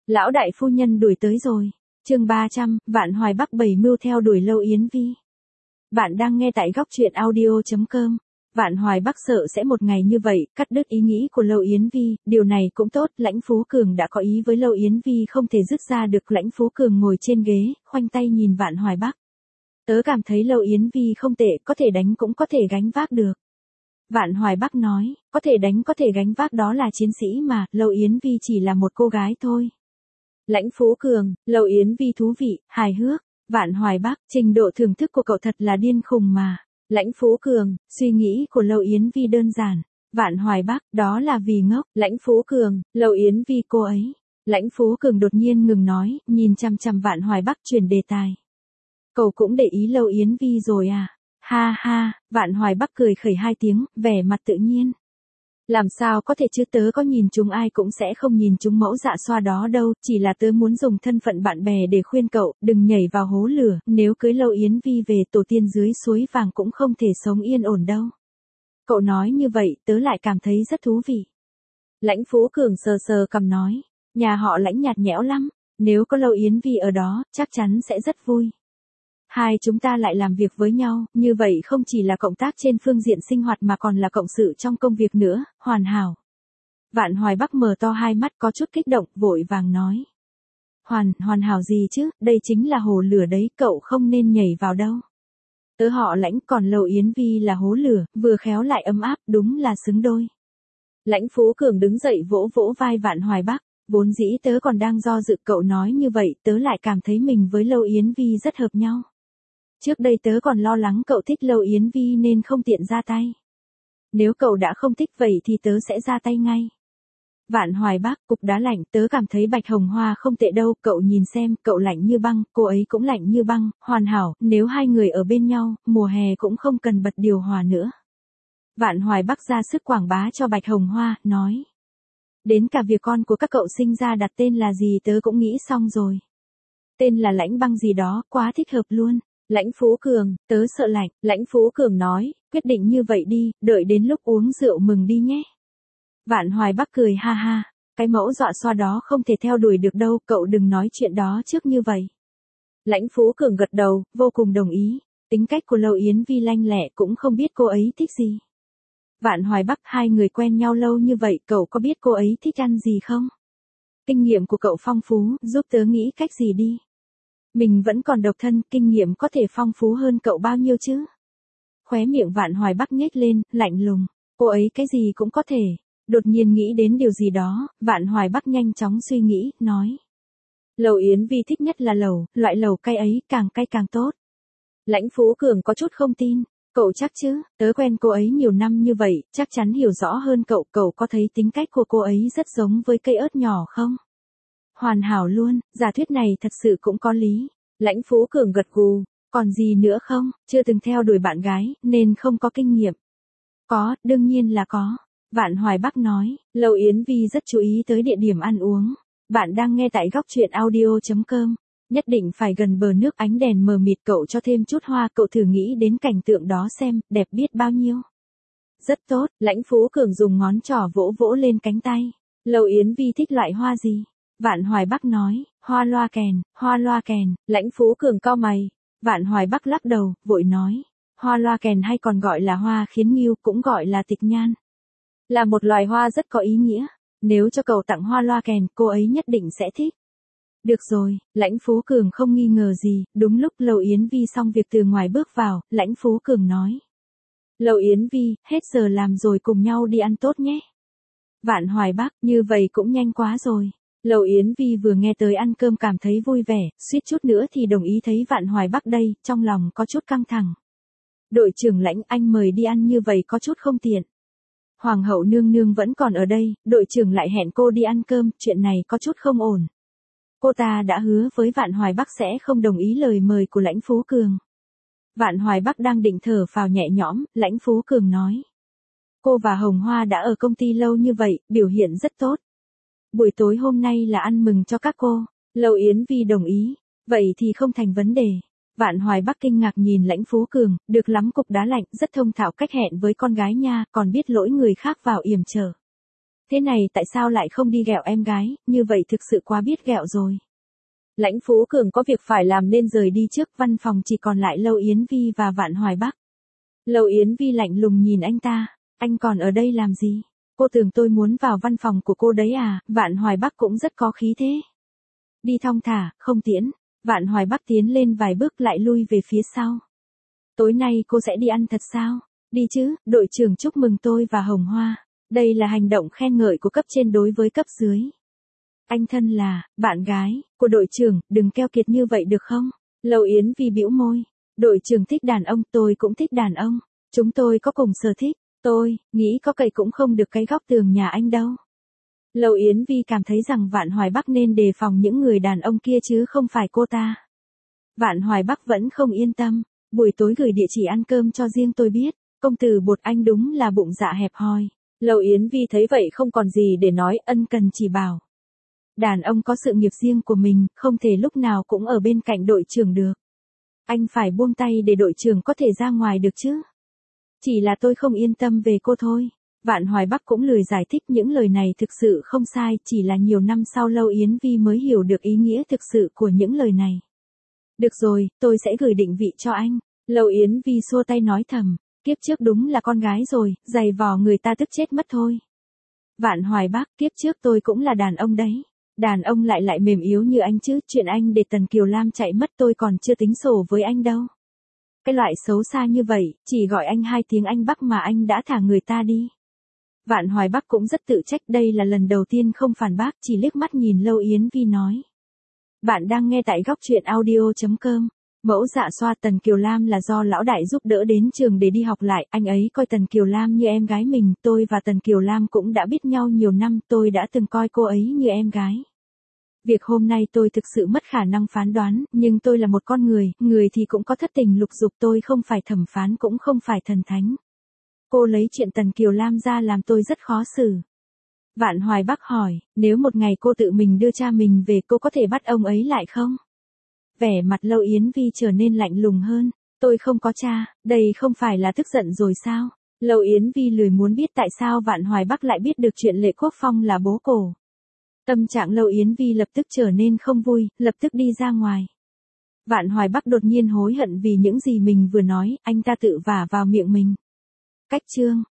Lão đại phu nhân đuổi tới rồi. Chương 300, Vạn Hoài Bắc bày mưu theo đuổi Lâu Yến Vi. Bạn đang nghe tại góc truyện audio.com. Vạn Hoài Bắc sợ sẽ một ngày như vậy, cắt đứt ý nghĩ của Lâu Yến Vi, điều này cũng tốt, Lãnh Phú Cường đã có ý với Lâu Yến Vi không thể dứt ra được. Lãnh Phú Cường ngồi trên ghế, khoanh tay nhìn Vạn Hoài Bắc. Tớ cảm thấy Lâu Yến Vi không tệ, có thể đánh cũng có thể gánh vác được. Vạn Hoài Bắc nói, có thể đánh có thể gánh vác đó là chiến sĩ mà, Lâu Yến Vi chỉ là một cô gái thôi. Lãnh Phú Cường, Lâu Yến Vi thú vị, hài hước. Vạn Hoài Bắc, trình độ thưởng thức của cậu thật là điên khùng mà. Lãnh Phú Cường, suy nghĩ của Lâu Yến Vi đơn giản. Vạn Hoài Bắc, đó là vì ngốc. Lãnh Phú Cường, Lâu Yến Vi cô ấy. Lãnh Phú Cường đột nhiên ngừng nói, nhìn chằm chằm Vạn Hoài Bắc chuyển đề tài. Cậu cũng để ý Lâu Yến Vi rồi à? Ha ha, Vạn Hoài Bắc cười khẩy hai tiếng, vẻ mặt tự nhiên. Làm sao có thể chứ, tớ có nhìn chúng ai cũng sẽ không nhìn chúng mẫu dạ xoa đó đâu, chỉ là tớ muốn dùng thân phận bạn bè để khuyên cậu, đừng nhảy vào hố lửa, nếu cưới Lâu Yến Vi về tổ tiên dưới suối vàng cũng không thể sống yên ổn đâu. Cậu nói như vậy, tớ lại cảm thấy rất thú vị. Lãnh Phú Cường sờ sờ cằm nói, nhà họ Lãnh nhạt nhẽo lắm, nếu có Lâu Yến Vi ở đó, chắc chắn sẽ rất vui. Hai chúng ta lại làm việc với nhau, như vậy không chỉ là cộng tác trên phương diện sinh hoạt mà còn là cộng sự trong công việc nữa, hoàn hảo. Vạn Hoài Bắc mở to hai mắt có chút kích động, vội vàng nói. Hoàn hảo gì chứ, đây chính là hồ lửa đấy, cậu không nên nhảy vào đâu. Tớ họ Lãnh, còn Lâu Yến Vi là hố lửa, vừa khéo lại ấm áp, đúng là xứng đôi. Lãnh Phú Cường đứng dậy vỗ vỗ vai Vạn Hoài Bắc, vốn dĩ tớ còn đang do dự, cậu nói như vậy, tớ lại cảm thấy mình với Lâu Yến Vi rất hợp nhau. Trước đây tớ còn lo lắng cậu thích Lâu Yến Vi nên không tiện ra tay. Nếu cậu đã không thích vậy thì tớ sẽ ra tay ngay. Vạn Hoài Bắc, cục đá lạnh, tớ cảm thấy Bạch Hồng Hoa không tệ đâu, cậu nhìn xem, cậu lạnh như băng, cô ấy cũng lạnh như băng, hoàn hảo, nếu hai người ở bên nhau, mùa hè cũng không cần bật điều hòa nữa. Vạn Hoài Bắc ra sức quảng bá cho Bạch Hồng Hoa, nói. Đến cả việc con của các cậu sinh ra đặt tên là gì tớ cũng nghĩ xong rồi. Tên là Lãnh Băng gì đó, quá thích hợp luôn. Lãnh Phú Cường, tớ sợ lạnh. Lãnh Phú Cường nói, quyết định như vậy đi, đợi đến lúc uống rượu mừng đi nhé. Vạn Hoài Bắc cười ha ha, cái mẫu dọa xoa đó không thể theo đuổi được đâu, cậu đừng nói chuyện đó trước như vậy. Lãnh Phú Cường gật đầu, vô cùng đồng ý, tính cách của Lâu Yến Vi lanh lẹ cũng không biết cô ấy thích gì. Vạn Hoài Bắc, hai người quen nhau lâu như vậy, cậu có biết cô ấy thích ăn gì không? Kinh nghiệm của cậu phong phú, giúp tớ nghĩ cách gì đi. Mình vẫn còn độc thân, kinh nghiệm có thể phong phú hơn cậu bao nhiêu chứ? Khóe miệng Vạn Hoài Bắc nhếch lên, lạnh lùng. Cô ấy cái gì cũng có thể. Đột nhiên nghĩ đến điều gì đó, Vạn Hoài Bắc nhanh chóng suy nghĩ, nói. Lâu Yến Vi thích nhất là lẩu, loại lẩu cay ấy, càng cay càng tốt. Lãnh Phú Cường có chút không tin. Cậu chắc chứ, tớ quen cô ấy nhiều năm như vậy, chắc chắn hiểu rõ hơn cậu, cậu có thấy tính cách của cô ấy rất giống với cây ớt nhỏ không? Hoàn hảo luôn, giả thuyết này thật sự cũng có lý. Lãnh Phú Cường gật gù, còn gì nữa không, chưa từng theo đuổi bạn gái, nên không có kinh nghiệm. Có, đương nhiên là có. Vạn Hoài Bắc nói, Lâu Yến Vi rất chú ý tới địa điểm ăn uống. Bạn đang nghe tại góc truyện audio.com. Nhất định phải gần bờ nước, ánh đèn mờ mịt, cậu cho thêm chút hoa, cậu thử nghĩ đến cảnh tượng đó xem, đẹp biết bao nhiêu. Rất tốt, Lãnh Phú Cường dùng ngón trỏ vỗ vỗ lên cánh tay. Lâu Yến Vi thích loại hoa gì? Vạn Hoài Bắc nói, hoa loa kèn, Lãnh Phú Cường cau mày. Vạn Hoài Bắc lắc đầu, vội nói, hoa loa kèn hay còn gọi là hoa khiến nghiêu, cũng gọi là tịch nhan. Là một loài hoa rất có ý nghĩa, nếu cho cậu tặng hoa loa kèn, cô ấy nhất định sẽ thích. Được rồi, Lãnh Phú Cường không nghi ngờ gì, đúng lúc Lâu Yến Vi xong việc từ ngoài bước vào, Lãnh Phú Cường nói. Lâu Yến Vi, hết giờ làm rồi, cùng nhau đi ăn tốt nhé. Vạn Hoài Bắc, như vậy cũng nhanh quá rồi. Lâu Yến Vi vừa nghe tới ăn cơm cảm thấy vui vẻ, suýt chút nữa thì đồng ý, thấy Vạn Hoài Bắc đây, trong lòng có chút căng thẳng. Đội trưởng Lãnh, anh mời đi ăn như vậy có chút không tiện. Hoàng hậu nương nương vẫn còn ở đây, đội trưởng lại hẹn cô đi ăn cơm, chuyện này có chút không ổn. Cô ta đã hứa với Vạn Hoài Bắc sẽ không đồng ý lời mời của Lãnh Phú Cường. Vạn Hoài Bắc đang định thở phào nhẹ nhõm, Lãnh Phú Cường nói. Cô và Hồng Hoa đã ở công ty lâu như vậy, biểu hiện rất tốt. Buổi tối hôm nay là ăn mừng cho các cô. Lâu Yến Vi đồng ý. Vậy thì không thành vấn đề. Vạn Hoài Bắc kinh ngạc nhìn Lãnh Phú Cường, được lắm, cục đá lạnh, rất thông thạo cách hẹn với con gái nha, còn biết lỗi người khác vào yểm trở. Thế này tại sao lại không đi ghẹo em gái, như vậy thực sự quá biết ghẹo rồi. Lãnh Phú Cường có việc phải làm nên rời đi trước, văn phòng chỉ còn lại Lâu Yến Vi và Vạn Hoài Bắc. Lâu Yến Vi lạnh lùng nhìn anh ta, anh còn ở đây làm gì? Cô tưởng tôi muốn vào văn phòng của cô đấy à? Vạn Hoài Bắc cũng rất có khí thế. Đi thong thả, không tiễn. Vạn Hoài Bắc tiến lên vài bước lại lui về phía sau. Tối nay cô sẽ đi ăn thật sao? Đi chứ, đội trưởng chúc mừng tôi và Hồng Hoa. Đây là hành động khen ngợi của cấp trên đối với cấp dưới. Anh thân là, bạn gái, của đội trưởng, đừng keo kiệt như vậy được không? Lâu Yến Vi bĩu môi. Đội trưởng thích đàn ông, tôi cũng thích đàn ông. Chúng tôi có cùng sở thích. Tôi, nghĩ có cậy cũng không được cái góc tường nhà anh đâu. Lâu Yến Vi cảm thấy rằng Vạn Hoài Bắc nên đề phòng những người đàn ông kia chứ không phải cô ta. Vạn Hoài Bắc vẫn không yên tâm. Buổi tối gửi địa chỉ ăn cơm cho riêng tôi biết. Công tử Bột anh đúng là bụng dạ hẹp hòi. Lâu Yến Vi thấy vậy không còn gì để nói, ân cần chỉ bảo. Đàn ông có sự nghiệp riêng của mình, không thể lúc nào cũng ở bên cạnh đội trưởng được. Anh phải buông tay để đội trưởng có thể ra ngoài được chứ. Chỉ là tôi không yên tâm về cô thôi. Vạn Hoài Bắc cũng lười giải thích, những lời này thực sự không sai, chỉ là nhiều năm sau Lâu Yến Vi mới hiểu được ý nghĩa thực sự của những lời này. Được rồi, tôi sẽ gửi định vị cho anh. Lâu Yến Vi xua tay nói thầm, kiếp trước đúng là con gái rồi, giày vò người ta tức chết mất thôi. Vạn Hoài Bắc, kiếp trước tôi cũng là đàn ông đấy. Đàn ông lại mềm yếu như anh chứ, chuyện anh để Tần Kiều Lam chạy mất tôi còn chưa tính sổ với anh đâu. Cái loại xấu xa như vậy, chỉ gọi anh 2 tiếng anh Bắc mà anh đã thả người ta đi. Vạn Hoài Bắc cũng rất tự trách, đây là lần đầu tiên không phản bác, chỉ liếc mắt nhìn Lâu Yến Vi nói. Bạn đang nghe tại góc truyện audio.com. Mẫu dạ xoa Tần Kiều Lam là do lão đại giúp đỡ đến trường để đi học lại, anh ấy coi Tần Kiều Lam như em gái mình, tôi và Tần Kiều Lam cũng đã biết nhau nhiều năm, tôi đã từng coi cô ấy như em gái. Việc hôm nay tôi thực sự mất khả năng phán đoán, nhưng tôi là một con người thì cũng có thất tình lục dục, tôi không phải thẩm phán cũng không phải thần thánh. Cô lấy chuyện Tần Kiều Lam ra làm tôi rất khó xử. Vạn Hoài Bắc hỏi, nếu một ngày cô tự mình đưa cha mình về cô có thể bắt ông ấy lại không? Vẻ mặt Lâu Yến Vi trở nên lạnh lùng hơn. Tôi không có cha, đây không phải là tức giận rồi sao? Lâu Yến Vi lười muốn biết tại sao Vạn Hoài Bắc lại biết được chuyện Lệ Quốc Phong là bố cô. Tâm trạng Lâu Yến Vi lập tức trở nên không vui, lập tức đi ra ngoài. Vạn Hoài Bắc đột nhiên hối hận vì những gì mình vừa nói, anh ta tự vả vào miệng mình. Cách chương